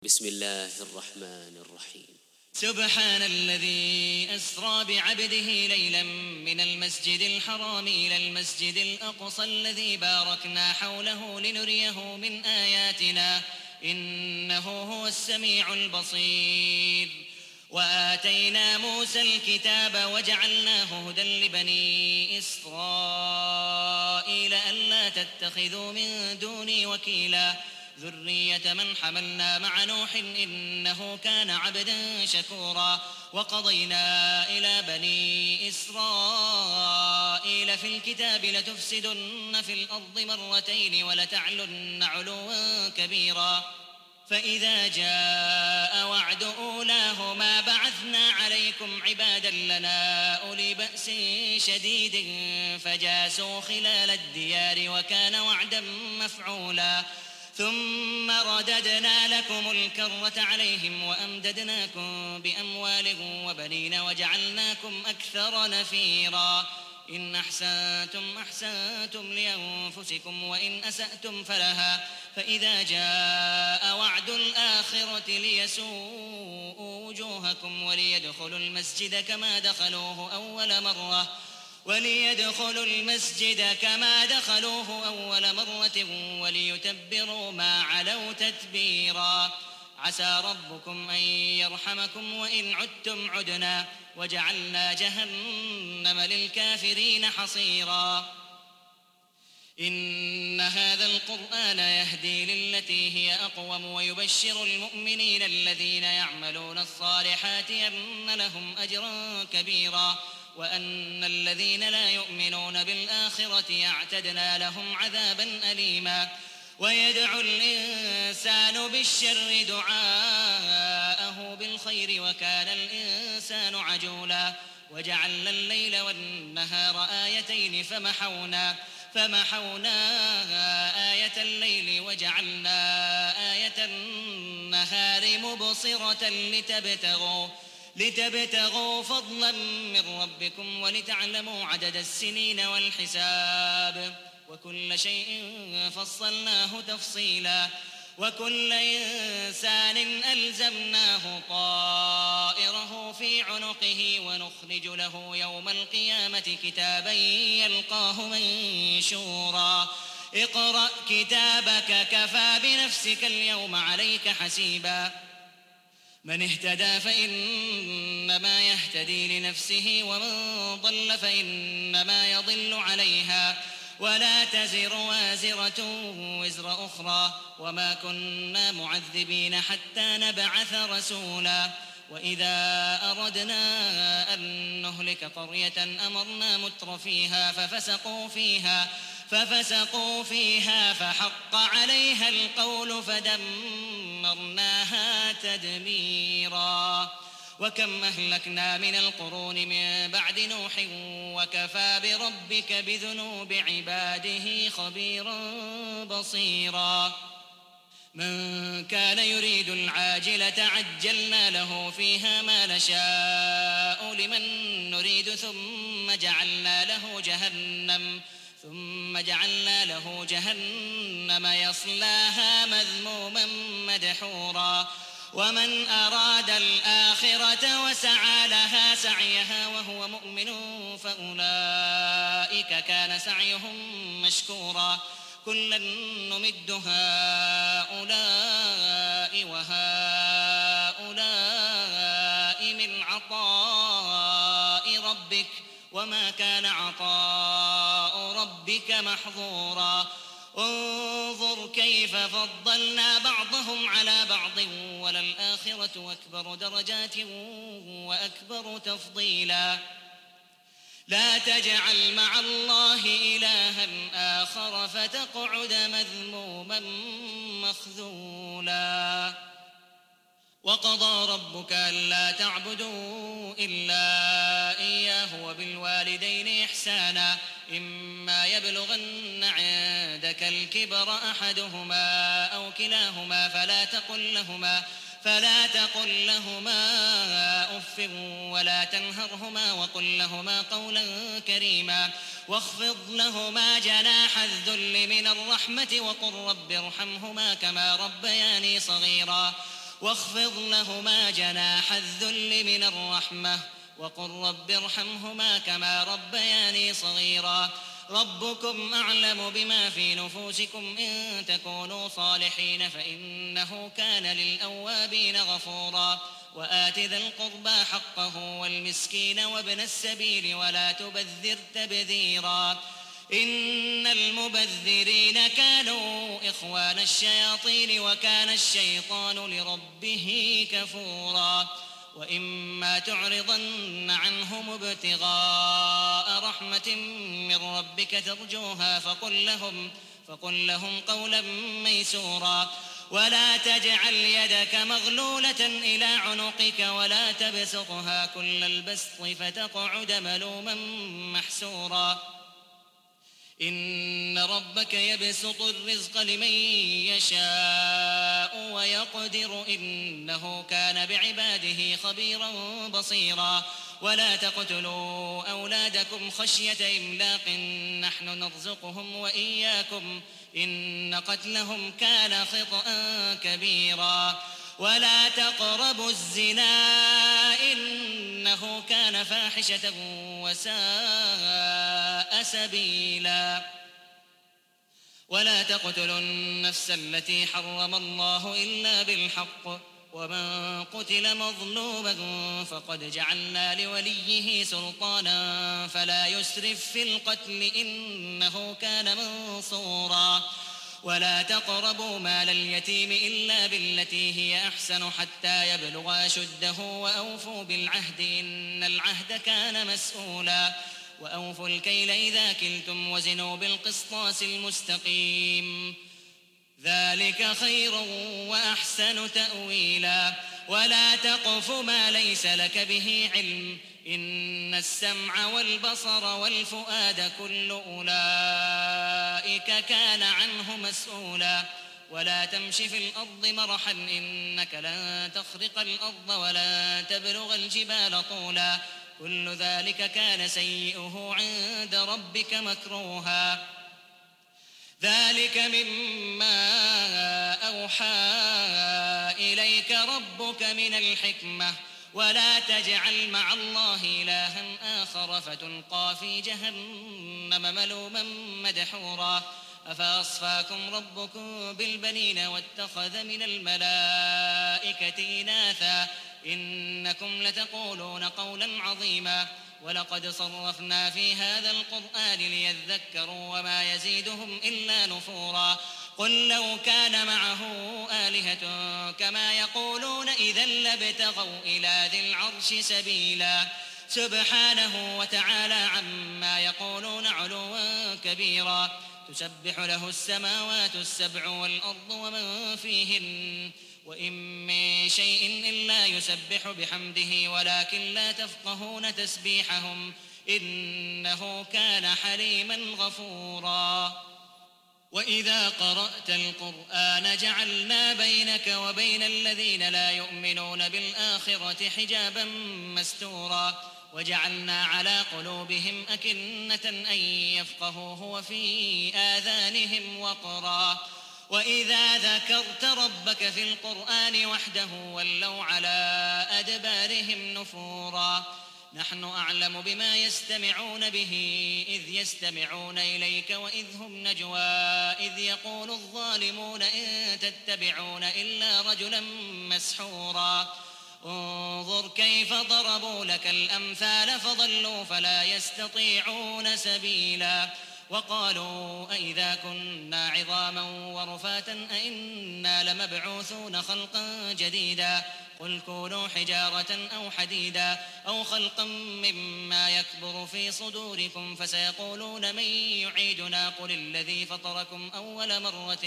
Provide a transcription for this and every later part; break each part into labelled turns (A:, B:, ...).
A: بسم الله الرحمن الرحيم.
B: سبحان الذي أسرى بعبده ليلا من المسجد الحرام إلى المسجد الأقصى الذي باركنا حوله لنريه من آياتنا إنه هو السميع البصير. وآتينا موسى الكتاب وجعلناه هدى لبني إسرائيل ألا تتخذوا من دوني وكيلا ذرية من حملنا مع نوح إنه كان عبدا شكورا. وقضينا إلى بني إسرائيل في الكتاب لتفسدن في الأرض مرتين ولتعلن علوا كبيرا فإذا جاء وعد أولاهما بعثنا عليكم عبادا لنا أولي بأس شديد فجاسوا خلال الديار وكان وعدا مفعولا. ثم رددنا لكم الكرة عليهم وأمددناكم بأموال وبنين وجعلناكم أكثر نفيرا. إن أحسنتم أحسنتم لأنفسكم وإن أسأتم فلها فإذا جاء وعد الآخرة ليسوءوا وجوهكم وليدخلوا المسجد كما دخلوه أول مرة وليتبروا ما علوا تتبيرا. عسى ربكم أن يرحمكم وإن عدتم عدنا وجعلنا جهنم للكافرين حصيرا. إن هذا القرآن يهدي للتي هي أقوم ويبشر المؤمنين الذين يعملون الصالحات أن لهم أجرا كبيرا وأن الذين لا يؤمنون بالآخرة أعتدنا لهم عذابا أليما. ويدعو الإنسان بالشر دعاءه بالخير وكان الإنسان عجولا. وجعلنا الليل والنهار آيتين فمحونا آية الليل وجعلنا آية النهار مبصرة لتبتغوا فضلا من ربكم ولتعلموا عدد السنين والحساب وكل شيء فصلناه تفصيلا. وكل إنسان ألزمناه طائره في عنقه ونخرج له يوم القيامة كتابا يلقاه منشورا. اقرأ كتابك كفى بنفسك اليوم عليك حسيبا. من اهتدى فإنما يهتدي لنفسه ومن ضل فإنما يضل عليها ولا تزر وازرة وزر أخرى وما كنا معذبين حتى نبعث رسولا. وإذا أردنا أن نهلك قرية أمرنا متر فيها ففسقوا فيها فحق عليها القول فدمرناها تدميرا. وكم أهلكنا من القرون من بعد نوح وكفى بربك بذنوب عباده خبيرا بصيرا. من كان يريد العاجلة عجلنا له فيها ما نشاء لمن نريد ثم جعلنا له جهنم يصلاها مذموما مدحورا. ومن أراد الآخرة وسعى لها سعيها وهو مؤمن فأولئك كان سعيهم مشكورا. كلا نمد هؤلاء وهؤلاء من عطاء ربك وما كان عطاء ربك محظورا. انظر كيف فضلنا بعضهم على بعض وللآخرة أكبر درجات وأكبر تفضيلا. لا تجعل مع الله إلها آخر فتقعد مذموما مخذولا. وقضى ربك ألا تعبدوا إلا إياه وبالوالدين إحسانا إما يبلغن عندك الكبر أحدهما أو كلاهما فلا تقل لهما أف ولا تنهرهما وقل لهما قولا كريما واخفض لهما جناح الذل من الرحمة وقل رب ارحمهما كما ربياني صغيرا واخفض لهما جناح الذل من الرحمة وقل رب ارحمهما كما ربياني صغيرا ربكم أعلم بما في نفوسكم إن تكونوا صالحين فإنه كان للأوابين غفورا وآت ذا القربى حقه والمسكين وابن السبيل ولا تبذر تبذيرا إن المبذرين كانوا إخوان الشياطين وكان الشيطان لربه كفورا وإما تعرضن عنهم ابتغاء رحمة من ربك ترجوها فقل لهم قولا ميسورا ولا تجعل يدك مغلولة إلى عنقك ولا تبسطها كل البسط فتقعد ملوما محسورا إن ربك يبسط الرزق لمن يشاء ويقدر إنه كان بعباده خبيرا بصيرا ولا تقتلوا أولادكم خشية إملاق نحن نرزقهم وإياكم إن قتلهم كان خطأ كبيرا ولا تقربوا الزنا إنه كان فاحشة وساء سبيلا ولا تقتلوا النفس التي حرم الله إلا بالحق ومن قتل مظلوما فقد جعلنا لوليه سلطانا فلا يسرف في القتل إنه كان منصورا ولا تقربوا مال اليتيم إلا بالتي هي أحسن حتى يبلغ أشده وأوفوا بالعهد إن العهد كان مسؤولا وأوفوا الكيل إذا كلتم وزنوا بالقسطاس المستقيم ذلك خير وأحسن تأويلا ولا تقف ما ليس لك به علم إن السمع والبصر والفؤاد كل أولئك كان عنه مسؤولا ولا تمش في الأرض مرحا إنك لن تخرق الأرض ولا تبلغ الجبال طولا كل ذلك كان سيئه عند ربك مكروها ذلك مما أوحى إليك ربك من الحكمة ولا تجعل مع الله إلها آخر فتلقى في جهنم ملوما مدحورا أفأصفاكم ربكم بالبنين واتخذ من الملائكة إناثا إنكم لتقولون قولا عظيما ولقد صرفنا في هذا القرآن ليذكروا وما يزيدهم إلا نفورا قل لو كان معه آلهة كما يقولون إذا لابتغوا إلى ذي العرش سبيلا سبحانه وتعالى عما يقولون علوا كبيرا تسبح له السماوات السبع والأرض ومن فيهن وإن من شيء إلا يسبح بحمده ولكن لا تفقهون تسبيحهم إنه كان حليما غفورا وإذا قرأت القرآن جعلنا بينك وبين الذين لا يؤمنون بالآخرة حجابا مستورا وجعلنا على قلوبهم أكنة أن يفقهوه وفي آذانهم وقرا وإذا ذكرت ربك في القرآن وحده ولوا على أدبارهم نفورا نحن أعلم بما يستمعون به إذ يستمعون إليك وإذ هم نجوى إذ يقول الظالمون إن تتبعون إلا رجلا مسحورا انظر كيف ضربوا لك الأمثال فضلوا فلا يستطيعون سبيلا وقالوا أئذا كنا عظاما ورفاتا أئنا لمبعوثون خلقا جديدا قل كونوا حجارة أو حديدا أو خلقا مما يكبر في صدوركم فسيقولون من يعيدنا قل الذي فطركم أول مرة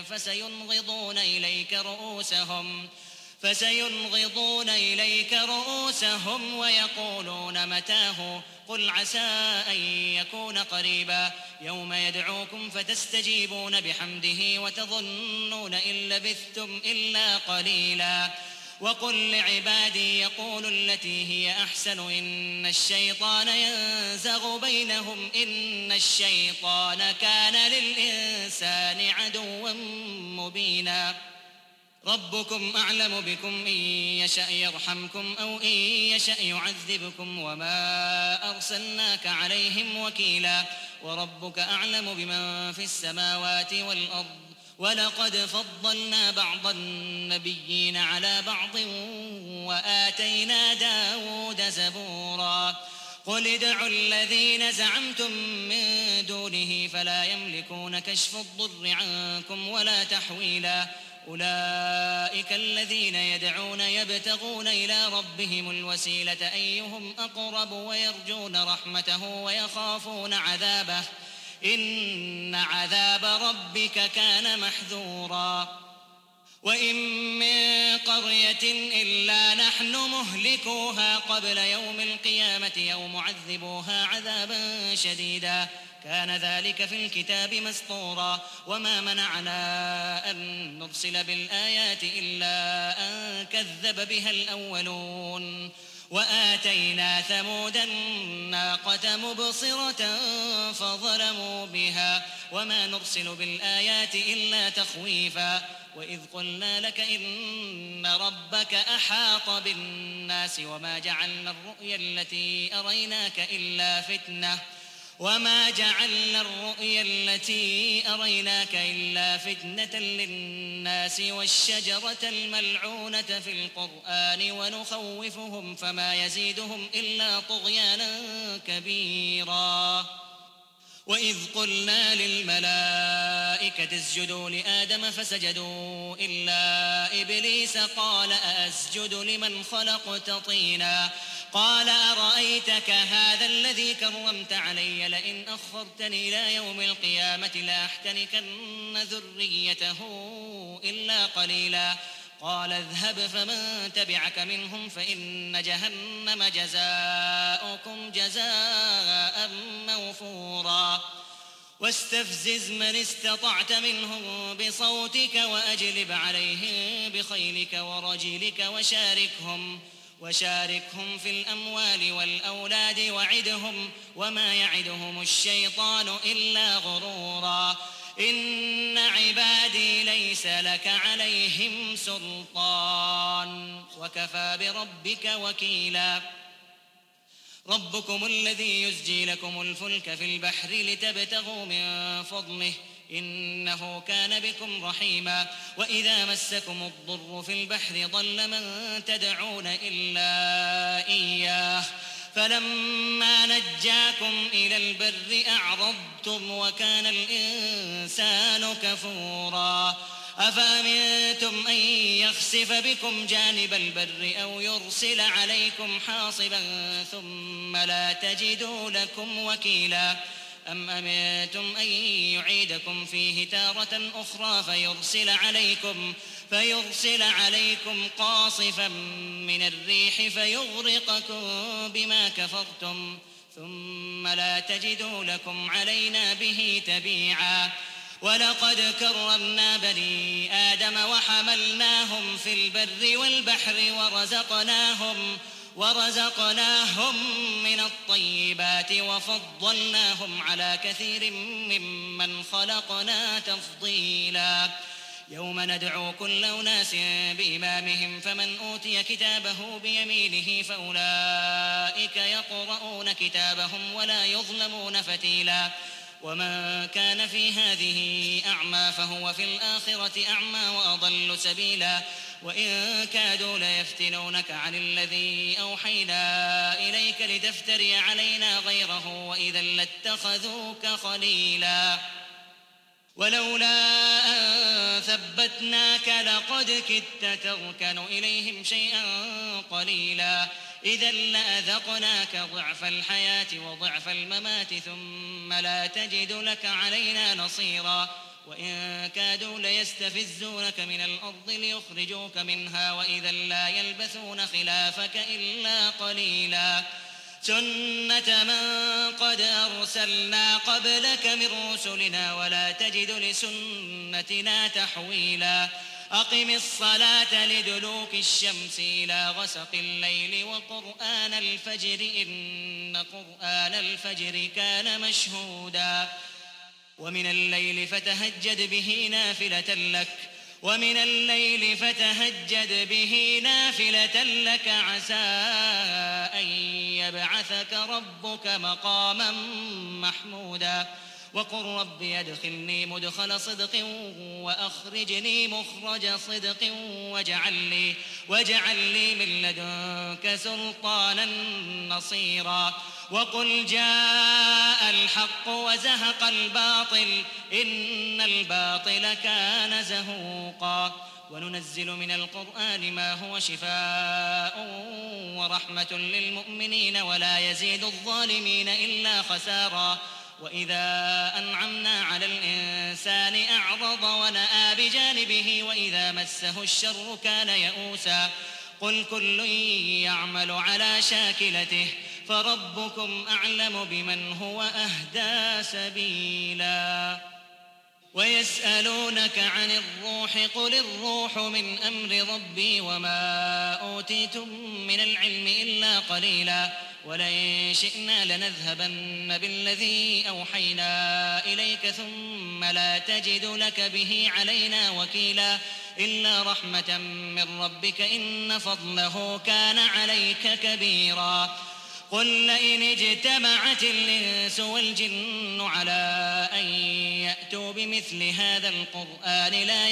B: فسينغضون إليك رؤوسهم ويقولون متاه قل عسى أن يكون قريبا يوم يدعوكم فتستجيبون بحمده وتظنون إن لبثتم إلا قليلا وقل لعبادي يقولوا التي هي أحسن إن الشيطان ينزغ بينهم إن الشيطان كان للإنسان عدوا مبينا ربكم أعلم بكم إن يشأ يرحمكم أو إن يشأ يعذبكم وما أرسلناك عليهم وكيلا وربك أعلم بمن في السماوات والأرض ولقد فضلنا بعض النبيين على بعض وآتينا داود زبورا قل ادعوا الذين زعمتم من دونه فلا يملكون كشف الضر عنكم ولا تحويلا أولئك الذين يدعون يبتغون إلى ربهم الوسيلة أيهم أقرب ويرجون رحمته ويخافون عذابه إن عذاب ربك كان محذورا وإن من قرية إلا نحن مهلكوها قبل يوم القيامة أو معذبوها عذابا شديدا كان ذلك في الكتاب مسطورا وما منعنا أن نرسل بالآيات إلا أن كذب بها الأولون وآتينا ثمود الناقة مبصرة فظلموا بها وما نرسل بالآيات إلا تخويفا وإذ قلنا لك إن ربك أحاط بالناس وما جعلنا الرؤيا التي أريناك إلا فتنة للناس والشجرة الملعونة في القرآن ونخوفهم فما يزيدهم إلا طغيانا كبيرا وإذ قلنا للملائكة اسجدوا لآدم فسجدوا إلا إبليس قال أأسجد لمن خلقت طينا قال أرأيتك هذا الذي كرمت علي لئن أخرتني إلى يوم القيامة لأحتنكن ذريته إلا قليلا قال اذهب فمن تبعك منهم فإن جهنم جزاؤكم جزاء موفورا واستفزز من استطعت منهم بصوتك وأجلب عليهم بخيلك ورجلك وشاركهم في الأموال والأولاد وعدهم وما يعدهم الشيطان إلا غرورا إن عبادي ليس لك عليهم سلطان وكفى بربك وكيلا ربكم الذي يزجي لكم الفلك في البحر لتبتغوا من فضله إنه كان بكم رحيما وإذا مسكم الضر في البحر ضل من تدعون إلا إياه فلما نجاكم إلى البر أعرضتم وكان الإنسان كفورا أفأمنتم أن يخسف بكم جانب البر أو يرسل عليكم حاصبا ثم لا تجدوا لكم وكيلا أم أمنتم أن يعيدكم فيه تارة أخرى فيرسل عليكم قاصفا من الريح فيغرقكم بما كفرتم ثم لا تجدوا لكم علينا به تبيعا ولقد كرمنا بني آدم وحملناهم في البر والبحر ورزقناهم من الطيبات وفضلناهم على كثير ممن خلقنا تفضيلا يوم ندعو كل أناس بإمامهم فمن أوتي كتابه بيمينه فأولئك يقرؤون كتابهم ولا يظلمون فتيلا ومن كان في هذه أعمى فهو في الآخرة أعمى وأضل سبيلا وإن كادوا ليفتنونك عن الذي أوحينا إليك لتفتري علينا غيره وإذا لاتخذوك خليلا ولولا أن ثبتناك لقد كدت تركن إليهم شيئا قليلا إذا لأذقناك ضعف الحياة وضعف الممات ثم لا تجد لك علينا نصيرا وإن كادوا ليستفزونك من الأرض ليخرجوك منها وإذا لا يلبثون خلافك إلا قليلا سنة من قد أرسلنا قبلك من رسلنا ولا تجد لسنتنا تحويلا أقم الصلاة لدلوك الشمس إلى غسق الليل وقرآن الفجر إن قرآن الفجر كان مشهودا ومن الليل فتهجد به نافلة لك ومن الليل فتهجد به نافلة لك عسى أن يبعثك ربك مقاما محمودا وقل رب أدخلني مدخل صدق وأخرجني مخرج صدق واجعل لي من لدنك سلطانا نصيرا وقل جاء الحق وزهق الباطل إن الباطل كان زهوقا وننزل من القرآن ما هو شفاء ورحمة للمؤمنين ولا يزيد الظالمين إلا خسارا وإذا أنعمنا على الإنسان أعرض ونأى بجانبه وإذا مسه الشر كان يئوسا قل كل يعمل على شاكلته فربكم أعلم بمن هو أهدى سبيلا ويسألونك عن الروح قل الروح من أمر ربي وما أوتيتم من العلم إلا قليلا ولئن شئنا لنذهبن بالذي أوحينا إليك ثم لا تجد لك به علينا وكيلا إلا رحمة من ربك إن فضله كان عليك كبيرا قل لئن اجتمعت الإنس والجن على أن يأتوا بمثل هذا القرآن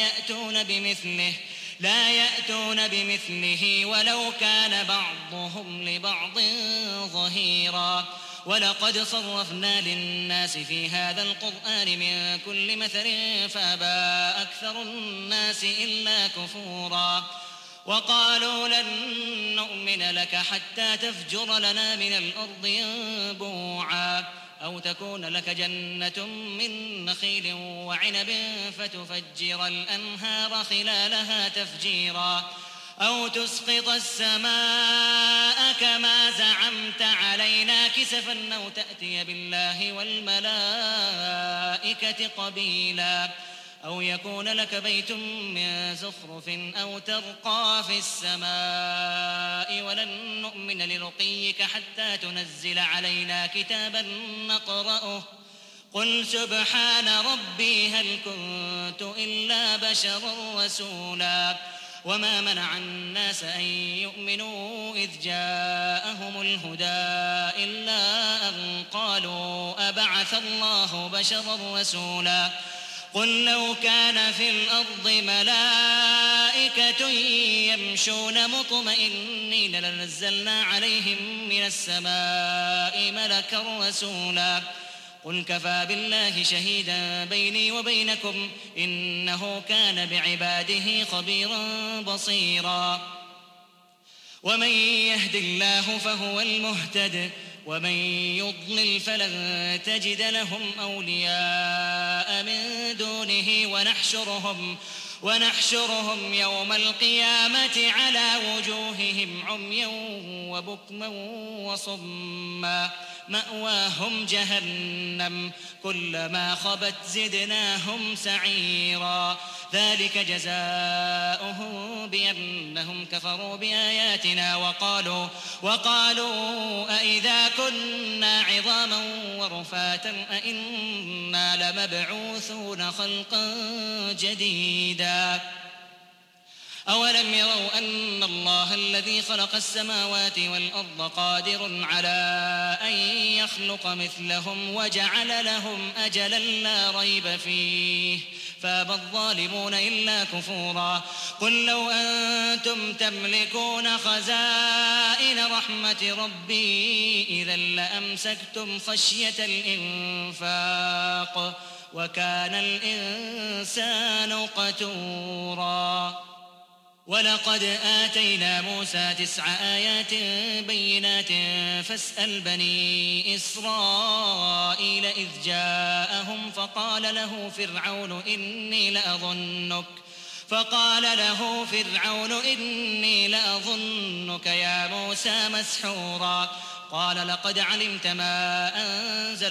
B: لا يأتون بمثله ولو كان بعضهم لبعض ظهيرا ولقد صرفنا للناس في هذا القرآن من كل مثل فأبى أكثر الناس إلا كفورا وقالوا لن نؤمن لك حتى تفجر لنا من الأرض ينبوعا أو تكون لك جنة من نخيل وعنب فتفجر الأنهار خلالها تفجيرا أو تسقط السماء كما زعمت علينا كسفا أو تأتي بالله والملائكة قبيلا أو يكون لك بيت من زخرف أو ترقى في السماء ولن نؤمن لرقيك حتى تنزل علينا كتابا نقرأه قل سبحان ربي هل كنت إلا بشرا رسولا وما منع الناس أن يؤمنوا إذ جاءهم الهدى إلا أن قالوا أبعث الله بشرا رسولا قل لو كان في الأرض ملائكة يمشون مطمئنين لنزلنا عليهم من السماء ملكا رسولا قل كفى بالله شهيدا بيني وبينكم إنه كان بعباده خبيرا بصيرا ومن يهد الله فهو المهتد ومن يضلل فلن تجد لهم أولياء من دونه ونحشرهم يوم القيامة على وجوههم عميا وبكما وصما مأواهم جهنم كلما خبت زدناهم سعيرا ذلك جزاؤهم بأنهم كفروا بآياتنا وقالوا أئذا كنا عظاما ورفاتا أئنا لمبعوثون خلقا جديدا أولم يروا أن الله الذي خلق السماوات والأرض قادر على أن يخلق مثلهم وجعل لهم أجلا لا ريب فيه فأبى الظالمون إلا كفورا قل لو أنتم تملكون خزائن رحمة ربي إذا لأمسكتم خشية الإنفاق وكان الإنسان قتورا ولقد آتينا موسى 9 آيات بينات فاسأل بني إسرائيل إذ جاءهم فقال له فرعون إني لأظنك يا موسى مسحورا قال لقد علمت ما أنزل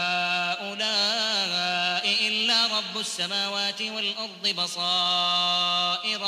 B: هؤلاء إلا رب السماوات والأرض بصائر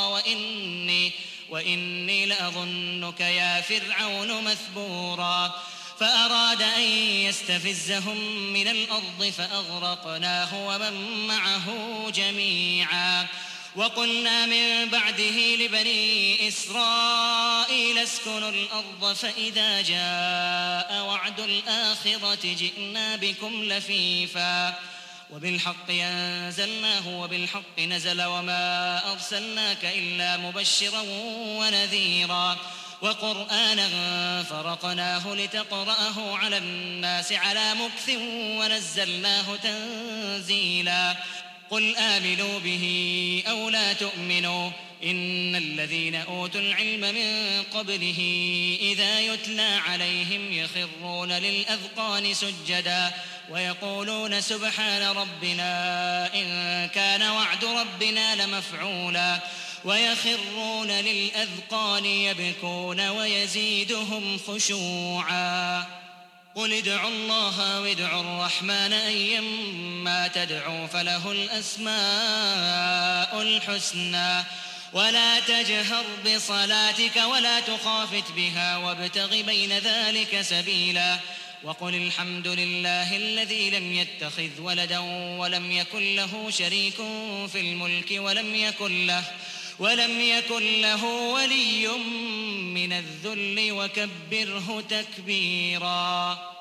B: وإني لأظنك يا فرعون مثبورا فأراد أن يستفزهم من الأرض فأغرقناه ومن معه جميعا وقلنا من بعده لبني إسرائيل اسكنوا الأرض فإذا جاء وعد الآخرة جئنا بكم لفيفا وبالحق أنزلناه وبالحق نزل وما أرسلناك إلا مبشرا ونذيرا وقرآنا فرقناه لتقرأه على الناس على مكث ونزلناه تنزيلا قل آمنوا به أو لا تؤمنوا إن الذين أوتوا العلم من قبله إذا يتلى عليهم يخرون للأذقان سجدا ويقولون سبحان ربنا إن كان وعد ربنا لمفعولا ويخرون للأذقان يبكون ويزيدهم خشوعا قل ادعوا الله وادعوا الرحمن أيما تدعوا فله الأسماء الحسنى ولا تجهر بصلاتك ولا تخافت بها وابتغ بين ذلك سبيلا وقل الحمد لله الذي لم يتخذ ولدا ولم يكن له شريك في الملك ولم يكن له ولي من الذل وكبره تكبيرا